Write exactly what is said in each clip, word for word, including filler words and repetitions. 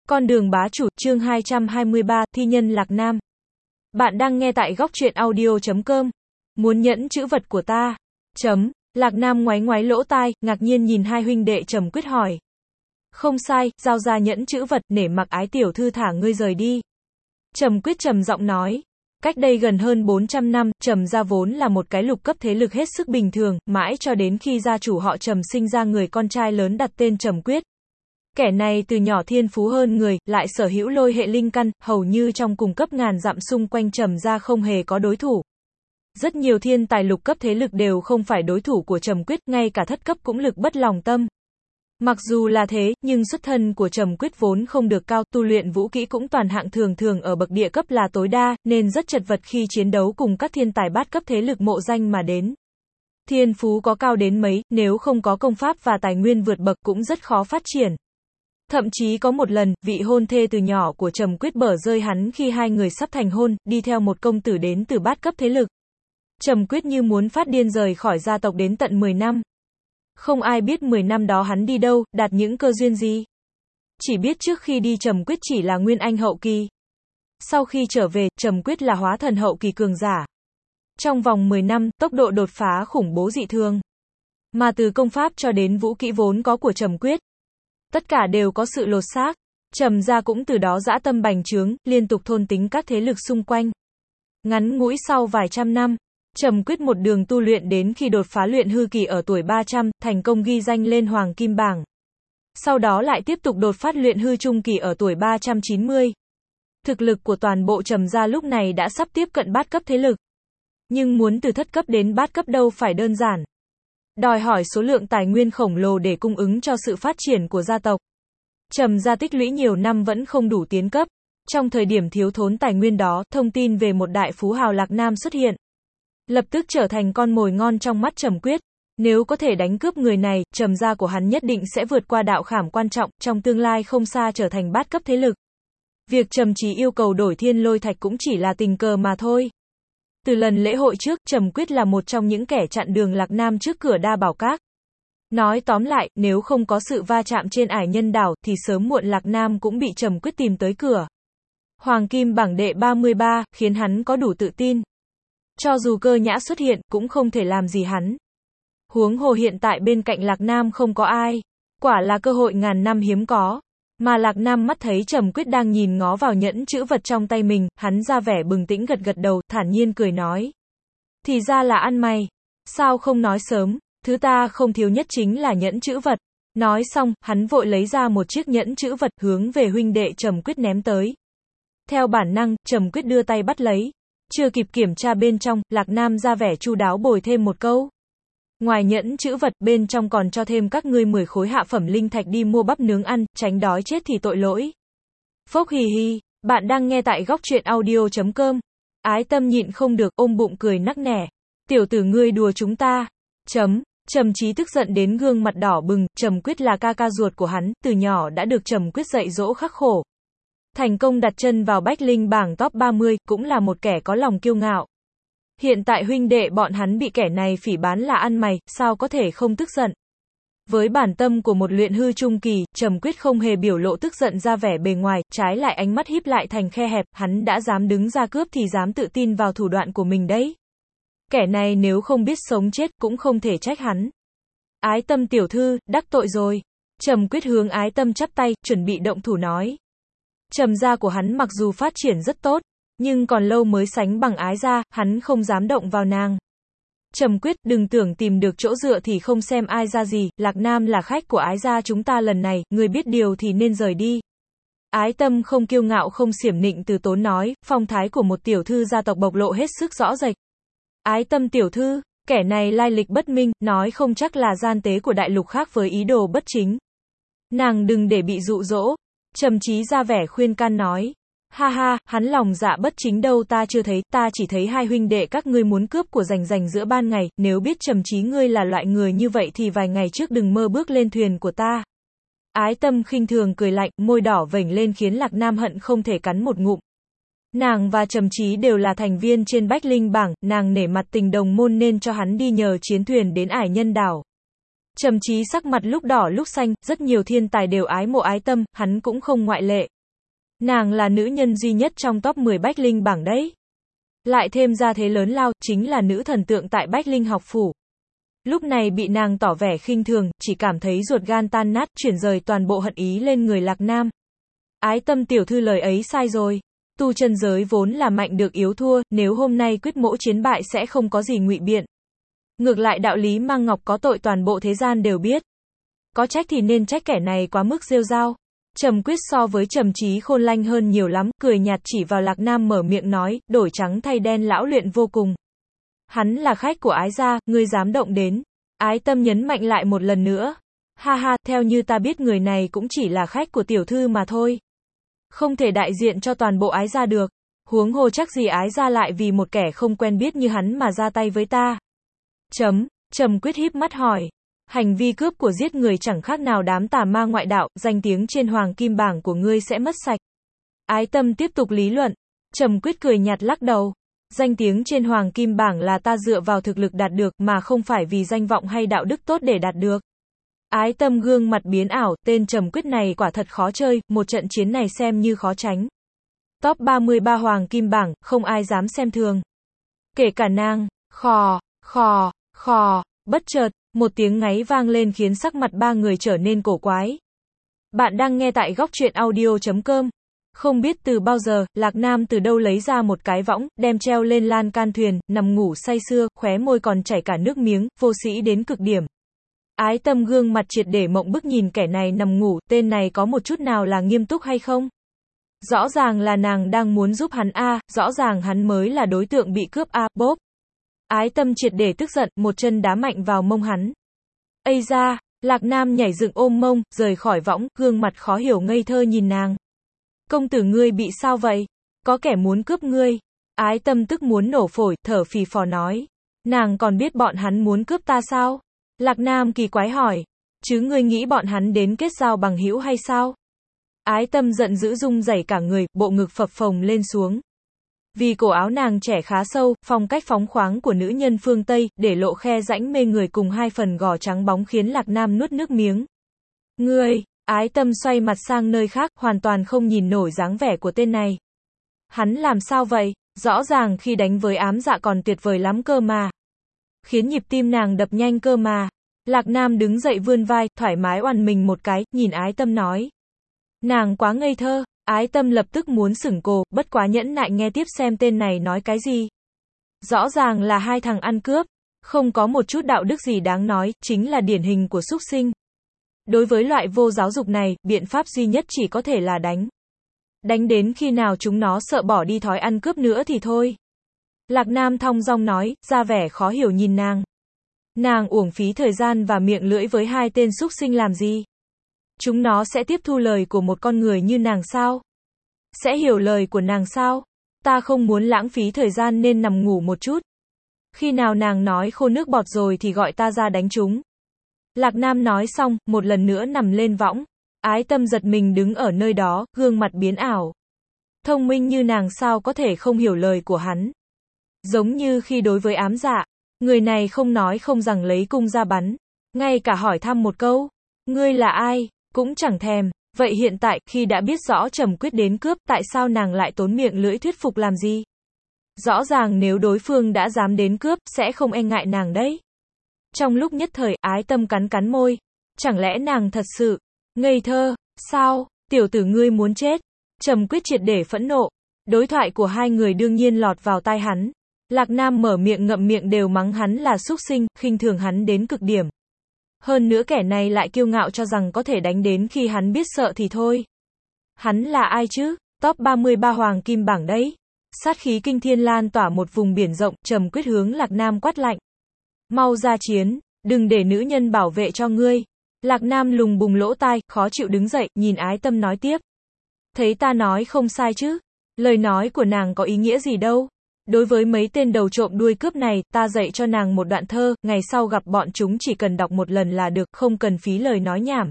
Con đường bá chủ, chương hai trăm hai mươi ba, thi nhân Lạc Nam. Bạn đang nghe tại góc truyện audio chấm com. Muốn nhẫn chữ vật của ta? Chấm. Lạc Nam ngoáy ngoáy lỗ tai, ngạc nhiên nhìn hai huynh đệ Trầm Quyết hỏi. Không sai, giao ra nhẫn chữ vật, nể mặc Ái tiểu thư thả ngươi rời đi. Trầm Quyết trầm giọng nói. Cách đây gần hơn bốn trăm năm, Trầm gia vốn là một cái lục cấp thế lực hết sức bình thường, mãi cho đến khi gia chủ họ Trầm sinh ra người con trai lớn đặt tên Trầm Quyết. Kẻ này từ nhỏ thiên phú hơn người, lại sở hữu lôi hệ linh căn, hầu như trong cùng cấp ngàn dặm xung quanh Trầm gia không hề có đối thủ. Rất nhiều thiên tài lục cấp thế lực đều không phải đối thủ của Trầm Quyết, ngay cả thất cấp cũng lực bất lòng tâm. Mặc dù là thế, nhưng xuất thân của Trầm Quyết vốn không được cao, tu luyện vũ kỹ cũng toàn hạng thường thường ở bậc địa cấp là tối đa, nên rất chật vật khi chiến đấu cùng các thiên tài bát cấp thế lực mộ danh mà đến. Thiên phú có cao đến mấy, nếu không có công pháp và tài nguyên vượt bậc cũng rất khó phát triển. Thậm chí có một lần, vị hôn thê từ nhỏ của Trầm Quyết bở rơi hắn khi hai người sắp thành hôn, đi theo một công tử đến từ bát cấp thế lực. Trầm Quyết như muốn phát điên rời khỏi gia tộc đến tận mười năm. Không ai biết mười năm đó hắn đi đâu, đạt những cơ duyên gì. Chỉ biết trước khi đi Trầm Quyết chỉ là nguyên anh hậu kỳ. Sau khi trở về, Trầm Quyết là hóa thần hậu kỳ cường giả. Trong vòng mười năm, tốc độ đột phá khủng bố dị thường. Mà từ công pháp cho đến vũ kỹ vốn có của Trầm Quyết, tất cả đều có sự lột xác. Trầm gia cũng từ đó dã tâm bành trướng, liên tục thôn tính các thế lực xung quanh. Ngắn ngủi sau vài trăm năm, Trầm Quyết một đường tu luyện đến khi đột phá luyện hư kỳ ở tuổi ba trăm, thành công ghi danh lên Hoàng Kim Bảng. Sau đó lại tiếp tục đột phát luyện hư trung kỳ ở tuổi ba trăm chín mươi. Thực lực của toàn bộ Trầm gia lúc này đã sắp tiếp cận bát cấp thế lực. Nhưng muốn từ thất cấp đến bát cấp đâu phải đơn giản. Đòi hỏi số lượng tài nguyên khổng lồ để cung ứng cho sự phát triển của gia tộc. Trầm gia tích lũy nhiều năm vẫn không đủ tiến cấp. Trong thời điểm thiếu thốn tài nguyên đó, thông tin về một đại phú hào Lạc Nam xuất hiện. Lập tức trở thành con mồi ngon trong mắt Trầm Quyết. Nếu có thể đánh cướp người này, Trầm gia của hắn nhất định sẽ vượt qua đạo khảm quan trọng, trong tương lai không xa trở thành bát cấp thế lực. Việc Trầm Chí yêu cầu đổi thiên lôi thạch cũng chỉ là tình cờ mà thôi. Từ lần lễ hội trước, Trầm Quyết là một trong những kẻ chặn đường Lạc Nam trước cửa Đa Bảo Các. Nói tóm lại, nếu không có sự va chạm trên ải nhân đảo, thì sớm muộn Lạc Nam cũng bị Trầm Quyết tìm tới cửa. Hoàng Kim Bảng đệ ba mươi ba, khiến hắn có đủ tự tin. Cho dù Cơ Nhã xuất hiện, cũng không thể làm gì hắn. Huống hồ hiện tại bên cạnh Lạc Nam không có ai. Quả là cơ hội ngàn năm hiếm có. Mà Lạc Nam mắt thấy Trầm Quyết đang nhìn ngó vào nhẫn chữ vật trong tay mình, hắn ra vẻ bừng tỉnh gật gật đầu, thản nhiên cười nói. Thì ra là ăn mày. Sao không nói sớm, thứ ta không thiếu nhất chính là nhẫn chữ vật. Nói xong, hắn vội lấy ra một chiếc nhẫn chữ vật hướng về huynh đệ Trầm Quyết ném tới. Theo bản năng, Trầm Quyết đưa tay bắt lấy. Chưa kịp kiểm tra bên trong, Lạc Nam ra vẻ chu đáo bồi thêm một câu. Ngoài nhẫn chữ vật, bên trong còn cho thêm các ngươi mười khối hạ phẩm linh thạch đi mua bắp nướng ăn, tránh đói chết thì tội lỗi. Phốc hì hì, bạn đang nghe tại góc truyện audio chấm com. Ái Tâm nhịn không được, ôm bụng cười nắc nẻ. Tiểu tử ngươi đùa chúng ta. Chấm. Trầm Chí tức giận đến gương mặt đỏ bừng, Trầm Quyết là ca ca ruột của hắn, từ nhỏ đã được Trầm Quyết dạy dỗ khắc khổ. Thành công đặt chân vào Bách Linh bảng top ba mươi, cũng là một kẻ có lòng kiêu ngạo. Hiện tại huynh đệ bọn hắn bị kẻ này phỉ báng là ăn mày, sao có thể không tức giận. Với bản tâm của một luyện hư trung kỳ, Trầm Quyết không hề biểu lộ tức giận ra vẻ bề ngoài, trái lại ánh mắt híp lại thành khe hẹp, hắn đã dám đứng ra cướp thì dám tự tin vào thủ đoạn của mình đấy. Kẻ này nếu không biết sống chết cũng không thể trách hắn. Ái Tâm tiểu thư, đắc tội rồi. Trầm Quyết hướng Ái Tâm chắp tay, chuẩn bị động thủ nói. Trầm gia của hắn mặc dù phát triển rất tốt, nhưng còn lâu mới sánh bằng Ái gia, hắn không dám động vào nàng. Trầm Quyết, đừng tưởng tìm được chỗ dựa thì không xem ai ra gì, Lạc Nam là khách của Ái gia chúng ta lần này, người biết điều thì nên rời đi. Ái Tâm không kiêu ngạo không xiểm nịnh từ tốn nói, phong thái của một tiểu thư gia tộc bộc lộ hết sức rõ rệt. Ái Tâm tiểu thư, kẻ này lai lịch bất minh, nói không chắc là gian tế của đại lục khác với ý đồ bất chính. Nàng đừng để bị dụ dỗ. Trầm Chí ra vẻ khuyên can nói. Ha ha, hắn lòng dạ bất chính đâu ta chưa thấy, ta chỉ thấy hai huynh đệ các ngươi muốn cướp của rành rành giữa ban ngày, nếu biết Trầm Chí ngươi là loại người như vậy thì vài ngày trước đừng mơ bước lên thuyền của ta. Ái Tâm khinh thường cười lạnh, môi đỏ vểnh lên khiến Lạc Nam hận không thể cắn một ngụm. Nàng và Trầm Chí đều là thành viên trên Bách Linh bảng, nàng nể mặt tình đồng môn nên cho hắn đi nhờ chiến thuyền đến ải nhân đảo. Trầm Chí sắc mặt lúc đỏ lúc xanh, rất nhiều thiên tài đều ái mộ Ái Tâm, hắn cũng không ngoại lệ. Nàng là nữ nhân duy nhất trong top mười Bách Linh bảng đấy. Lại thêm ra thế lớn lao, chính là nữ thần tượng tại Bách Linh học phủ. Lúc này bị nàng tỏ vẻ khinh thường, chỉ cảm thấy ruột gan tan nát, chuyển rời toàn bộ hận ý lên người Lạc Nam. Ái Tâm tiểu thư lời ấy sai rồi. Tu chân giới vốn là mạnh được yếu thua, nếu hôm nay quyết mỗ chiến bại sẽ không có gì ngụy biện. Ngược lại đạo lý mang ngọc có tội toàn bộ thế gian đều biết. Có trách thì nên trách kẻ này quá mức rêu rao. Trầm Quyết so với Trầm Trí khôn lanh hơn nhiều lắm, cười nhạt chỉ vào Lạc Nam mở miệng nói, đổi trắng thay đen lão luyện vô cùng. Hắn là khách của Ái gia, ngươi dám động đến. Ái Tâm nhấn mạnh lại một lần nữa. Ha ha, theo như ta biết người này cũng chỉ là khách của tiểu thư mà thôi. Không thể đại diện cho toàn bộ Ái gia được. Huống hồ chắc gì Ái gia lại vì một kẻ không quen biết như hắn mà ra tay với ta. Chấm, Trầm Quyết híp mắt hỏi. Hành vi cướp của giết người chẳng khác nào đám tà ma ngoại đạo, danh tiếng trên hoàng kim bảng của ngươi sẽ mất sạch. Ái Tâm tiếp tục lý luận. Trầm Quyết cười nhạt lắc đầu. Danh tiếng trên hoàng kim bảng là ta dựa vào thực lực đạt được mà không phải vì danh vọng hay đạo đức tốt để đạt được. Ái Tâm gương mặt biến ảo, tên Trầm Quyết này quả thật khó chơi, một trận chiến này xem như khó tránh. Top ba mươi ba hoàng kim bảng, không ai dám xem thường. Kể cả nàng, khò, khò, khò, bất chợt, một tiếng ngáy vang lên khiến sắc mặt ba người trở nên cổ quái. Bạn đang nghe tại góc truyện audio chấm com. Không biết từ bao giờ, Lạc Nam từ đâu lấy ra một cái võng, đem treo lên lan can thuyền, nằm ngủ say sưa, khóe môi còn chảy cả nước miếng, vô sĩ đến cực điểm. Ái Tâm gương mặt triệt để mộng bức nhìn kẻ này nằm ngủ, tên này có một chút nào là nghiêm túc hay không? Rõ ràng là nàng đang muốn giúp hắn a, rõ ràng hắn mới là đối tượng bị cướp a, bốp. Ái Tâm triệt để tức giận, một chân đá mạnh vào mông hắn. Ây da, Lạc Nam nhảy dựng ôm mông, rời khỏi võng, gương mặt khó hiểu ngây thơ nhìn nàng. Công tử ngươi bị sao vậy? Có kẻ muốn cướp ngươi. Ái Tâm tức muốn nổ phổi, thở phì phò nói. Nàng còn biết bọn hắn muốn cướp ta sao? Lạc Nam kỳ quái hỏi. Chứ ngươi nghĩ bọn hắn đến kết giao bằng hữu hay sao? Ái Tâm giận dữ rung rẩy cả người, bộ ngực phập phồng lên xuống. Vì cổ áo nàng trẻ khá sâu, phong cách phóng khoáng của nữ nhân phương Tây, để lộ khe rãnh mê người cùng hai phần gò trắng bóng khiến Lạc Nam nuốt nước miếng. Ngươi, Ái Tâm xoay mặt sang nơi khác, hoàn toàn không nhìn nổi dáng vẻ của tên này. Hắn làm sao vậy? Rõ ràng khi đánh với ám dạ còn tuyệt vời lắm cơ mà. Khiến nhịp tim nàng đập nhanh cơ mà. Lạc Nam đứng dậy vươn vai, thoải mái oằn mình một cái, nhìn Ái Tâm nói. Nàng quá ngây thơ. Ái Tâm lập tức muốn sửng cồ, bất quá nhẫn nại nghe tiếp xem tên này nói cái gì. Rõ ràng là hai thằng ăn cướp, không có một chút đạo đức gì đáng nói, chính là điển hình của súc sinh. Đối với loại vô giáo dục này, biện pháp duy nhất chỉ có thể là đánh. Đánh đến khi nào chúng nó sợ bỏ đi thói ăn cướp nữa thì thôi. Lạc Nam thong dong nói, ra vẻ khó hiểu nhìn nàng. Nàng uổng phí thời gian và miệng lưỡi với hai tên súc sinh làm gì? Chúng nó sẽ tiếp thu lời của một con người như nàng sao? Sẽ hiểu lời của nàng sao? Ta không muốn lãng phí thời gian nên nằm ngủ một chút. Khi nào nàng nói khô nước bọt rồi thì gọi ta ra đánh chúng. Lạc Nam nói xong, một lần nữa nằm lên võng. Ái Tâm giật mình đứng ở nơi đó, gương mặt biến ảo. Thông minh như nàng sao có thể không hiểu lời của hắn. Giống như khi đối với ám dạ, người này không nói không rằng lấy cung ra bắn. Ngay cả hỏi thăm một câu, ngươi là ai, cũng chẳng thèm. Vậy hiện tại, khi đã biết rõ Trầm Quyết đến cướp, tại sao nàng lại tốn miệng lưỡi thuyết phục làm gì? Rõ ràng nếu đối phương đã dám đến cướp, sẽ không e ngại nàng đấy. Trong lúc nhất thời, Ái Tâm cắn cắn môi. Chẳng lẽ nàng thật sự ngây thơ? Sao, tiểu tử ngươi muốn chết? Trầm Quyết triệt để phẫn nộ. Đối thoại của hai người đương nhiên lọt vào tai hắn. Lạc Nam mở miệng ngậm miệng đều mắng hắn là súc sinh, khinh thường hắn đến cực điểm. Hơn nữa kẻ này lại kiêu ngạo cho rằng có thể đánh đến khi hắn biết sợ thì thôi. Hắn là ai chứ? Top ba mươi ba hoàng kim bảng đấy. Sát khí kinh thiên lan tỏa một vùng biển rộng, Trầm Quyết hướng Lạc Nam quát lạnh. Mau ra chiến, đừng để nữ nhân bảo vệ cho ngươi. Lạc Nam lùng bùng lỗ tai, khó chịu đứng dậy, nhìn Ái Tâm nói tiếp. Thấy ta nói không sai chứ? Lời nói của nàng có ý nghĩa gì đâu. Đối với mấy tên đầu trộm đuôi cướp này, ta dạy cho nàng một đoạn thơ, ngày sau gặp bọn chúng chỉ cần đọc một lần là được, không cần phí lời nói nhảm.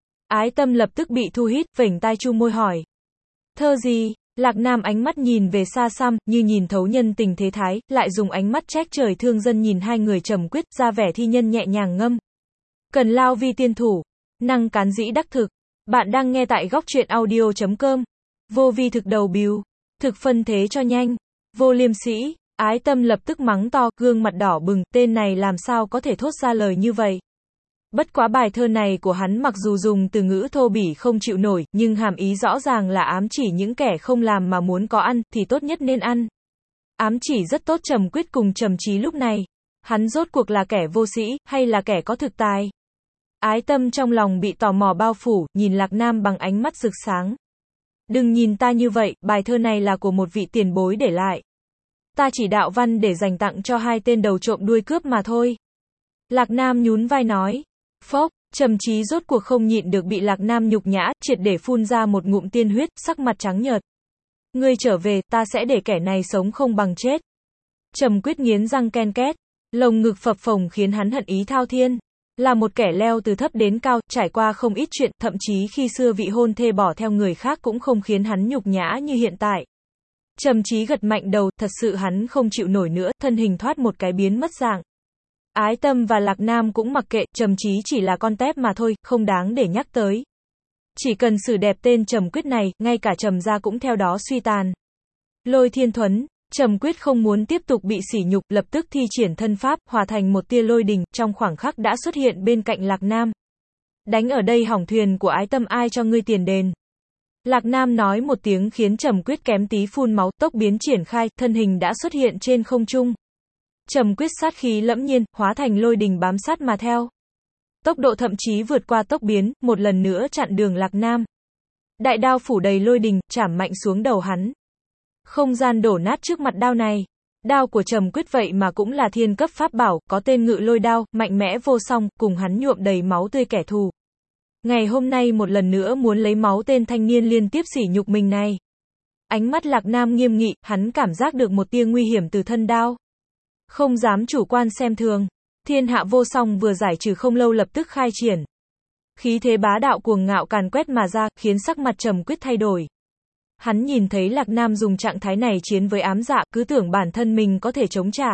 Ái Tâm lập tức bị thu hít, vểnh tai chu môi hỏi. Thơ gì? Lạc Nam ánh mắt nhìn về xa xăm, như nhìn thấu nhân tình thế thái, lại dùng ánh mắt trách trời thương dân nhìn hai người Trầm Quyết, ra vẻ thi nhân nhẹ nhàng ngâm. Cần lao vi tiên thủ, năng cán dĩ đắc thực. Bạn đang nghe tại góc truyện audio chấm com. Vô vi thực đầu bìu. Thực phân thế cho nhanh. Vô liêm sĩ. Ái Tâm lập tức mắng to, gương mặt đỏ bừng, tên này làm sao có thể thốt ra lời như vậy. Bất quá bài thơ này của hắn mặc dù dùng từ ngữ thô bỉ không chịu nổi, nhưng hàm ý rõ ràng là ám chỉ những kẻ không làm mà muốn có ăn, thì tốt nhất nên ăn. Ám chỉ rất tốt Trầm Quyết cùng Trầm Chí lúc này. Hắn rốt cuộc là kẻ vô sĩ, hay là kẻ có thực tài? Ái Tâm trong lòng bị tò mò bao phủ, nhìn Lạc Nam bằng ánh mắt rực sáng. Đừng nhìn ta như vậy, bài thơ này là của một vị tiền bối để lại. Ta chỉ đạo văn để dành tặng cho hai tên đầu trộm đuôi cướp mà thôi. Lạc Nam nhún vai nói. Phốc, Trầm Chí rốt cuộc không nhịn được bị Lạc Nam nhục nhã, triệt để phun ra một ngụm tiên huyết, sắc mặt trắng nhợt. Ngươi trở về, ta sẽ để kẻ này sống không bằng chết. Trầm Quyết nghiến răng ken két, lồng ngực phập phồng khiến hắn hận ý thao thiên. Là một kẻ leo từ thấp đến cao, trải qua không ít chuyện, thậm chí khi xưa vị hôn thê bỏ theo người khác cũng không khiến hắn nhục nhã như hiện tại. Trầm Chí gật mạnh đầu, thật sự hắn không chịu nổi nữa, thân hình thoát một cái biến mất dạng. Ái Tâm và Lạc Nam cũng mặc kệ, Trầm Chí chỉ là con tép mà thôi, không đáng để nhắc tới. Chỉ cần xử đẹp tên Trầm Quyết này, ngay cả Trầm gia cũng theo đó suy tàn. Lôi Thiên Thuấn, Trầm Quyết không muốn tiếp tục bị sỉ nhục, lập tức thi triển thân pháp, hòa thành một tia lôi đình, trong khoảng khắc đã xuất hiện bên cạnh Lạc Nam. Đánh ở đây hỏng thuyền của Ái Tâm, ai cho ngươi tiền đền? Lạc Nam nói một tiếng khiến Trầm Quyết kém tí phun máu, tốc biến triển khai, thân hình đã xuất hiện trên không trung. Trầm Quyết sát khí lẫm nhiên, hóa thành lôi đình bám sát mà theo. Tốc độ thậm chí vượt qua tốc biến, một lần nữa chặn đường Lạc Nam. Đại đao phủ đầy lôi đình, chảm mạnh xuống đầu hắn. Không gian đổ nát trước mặt đao này. Đao của Trầm Quyết vậy mà cũng là thiên cấp pháp bảo, có tên Ngự Lôi Đao, mạnh mẽ vô song, cùng hắn nhuộm đầy máu tươi kẻ thù. Ngày hôm nay một lần nữa muốn lấy máu tên thanh niên liên tiếp sỉ nhục mình này. Ánh mắt Lạc Nam nghiêm nghị, hắn cảm giác được một tia nguy hiểm từ thân đao. Không dám chủ quan xem thường. Thiên hạ vô song vừa giải trừ không lâu lập tức khai triển. Khí thế bá đạo cuồng ngạo càn quét mà ra, khiến sắc mặt Trầm Quyết thay đổi. Hắn nhìn thấy Lạc Nam dùng trạng thái này chiến với ám dạ, cứ tưởng bản thân mình có thể chống trả.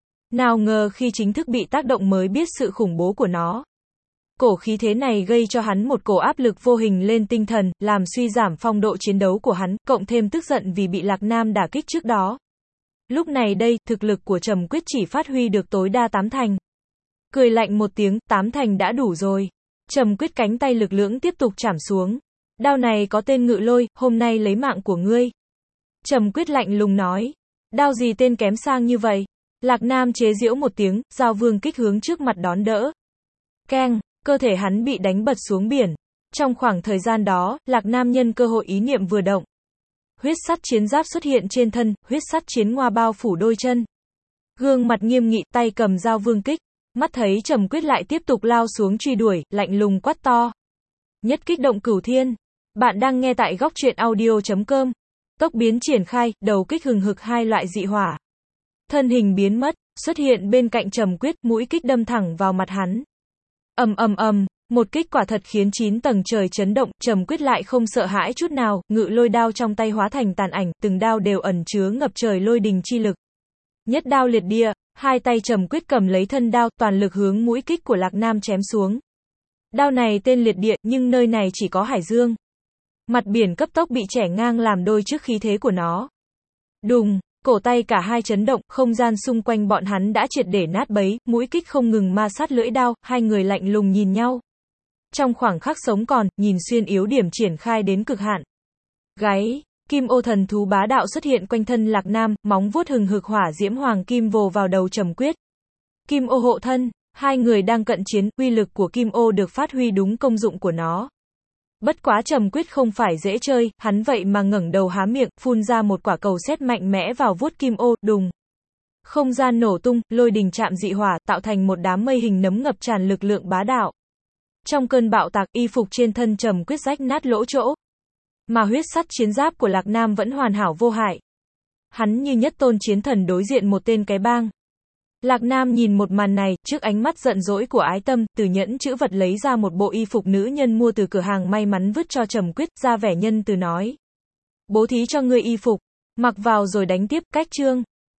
Nào ngờ khi chính thức bị tác động mới biết sự khủng bố của nó. Cổ khí thế này gây cho hắn một cổ áp lực vô hình lên tinh thần, làm suy giảm phong độ chiến đấu của hắn, cộng thêm tức giận vì bị Lạc Nam đả kích trước đó. Lúc này đây, thực lực của Trầm Quyết chỉ phát huy được tối đa tám thành. Cười lạnh một tiếng, tám thành đã đủ rồi. Trầm Quyết cánh tay lực lưỡng tiếp tục chảm xuống. Đao này có tên Ngự Lôi, hôm nay lấy mạng của ngươi. Trầm Quyết lạnh lùng nói. Đao gì tên kém sang như vậy? Lạc Nam chế giễu một tiếng, giao vương kích hướng trước mặt đón đỡ. Keng, cơ thể hắn bị đánh bật xuống biển. Trong khoảng thời gian đó, Lạc Nam nhân cơ hội ý niệm vừa động. Huyết sắt chiến giáp xuất hiện trên thân, huyết sắt chiến ngoa bao phủ đôi chân. Gương mặt nghiêm nghị, tay cầm dao vương kích. Mắt thấy Trầm Quyết lại tiếp tục lao xuống truy đuổi, lạnh lùng quát to. Nhất kích động cửu thiên. Bạn đang nghe tại góc truyện audio chấm com. Tốc biến triển khai, đầu kích hừng hực hai loại dị hỏa. Thân hình biến mất, xuất hiện bên cạnh Trầm Quyết, mũi kích đâm thẳng vào mặt hắn. Ầm ầm ầm, một kích quả thật khiến chín tầng trời chấn động, Trầm Quyết lại không sợ hãi chút nào, ngự lôi đao trong tay hóa thành tàn ảnh, từng đao đều ẩn chứa ngập trời lôi đình chi lực. Nhất đao liệt địa, hai tay Trầm Quyết cầm lấy thân đao, toàn lực hướng mũi kích của Lạc Nam chém xuống. Đao này tên liệt địa, nhưng nơi này chỉ có hải dương. Mặt biển cấp tốc bị chẻ ngang làm đôi trước khí thế của nó. Đùng, cổ tay cả hai chấn động, không gian xung quanh bọn hắn đã triệt để nát bấy, mũi kích không ngừng ma sát lưỡi đao, hai người lạnh lùng nhìn nhau. Trong khoảng khắc sống còn, nhìn xuyên yếu điểm triển khai đến cực hạn. Gáy, kim ô thần thú bá đạo xuất hiện quanh thân Lạc Nam, móng vuốt hừng hực hỏa diễm hoàng kim vồ vào đầu Trầm Quyết. Kim ô hộ thân, hai người đang cận chiến, uy lực của kim ô được phát huy đúng công dụng của nó. Bất quá Trầm Quyết không phải dễ chơi, hắn vậy mà ngẩng đầu há miệng, phun ra một quả cầu sét mạnh mẽ vào vuốt kim ô, đùng. Không gian nổ tung, lôi đình chạm dị hỏa, tạo thành một đám mây hình nấm ngập tràn lực lượng bá đạo. Trong cơn bạo tạc, y phục trên thân Trầm Quyết rách nát lỗ chỗ. Mà huyết sắt chiến giáp của Lạc Nam vẫn hoàn hảo vô hại. Hắn như nhất tôn chiến thần đối diện một tên cái bang. Lạc Nam nhìn một màn này, trước ánh mắt giận dỗi của Ái Tâm, từ nhẫn chữ vật lấy ra một bộ y phục nữ nhân mua từ cửa hàng may mắn vứt cho Trầm Quyết, ra vẻ nhân từ nói. Bố thí cho ngươi y phục, mặc vào rồi đánh tiếp, cách chương.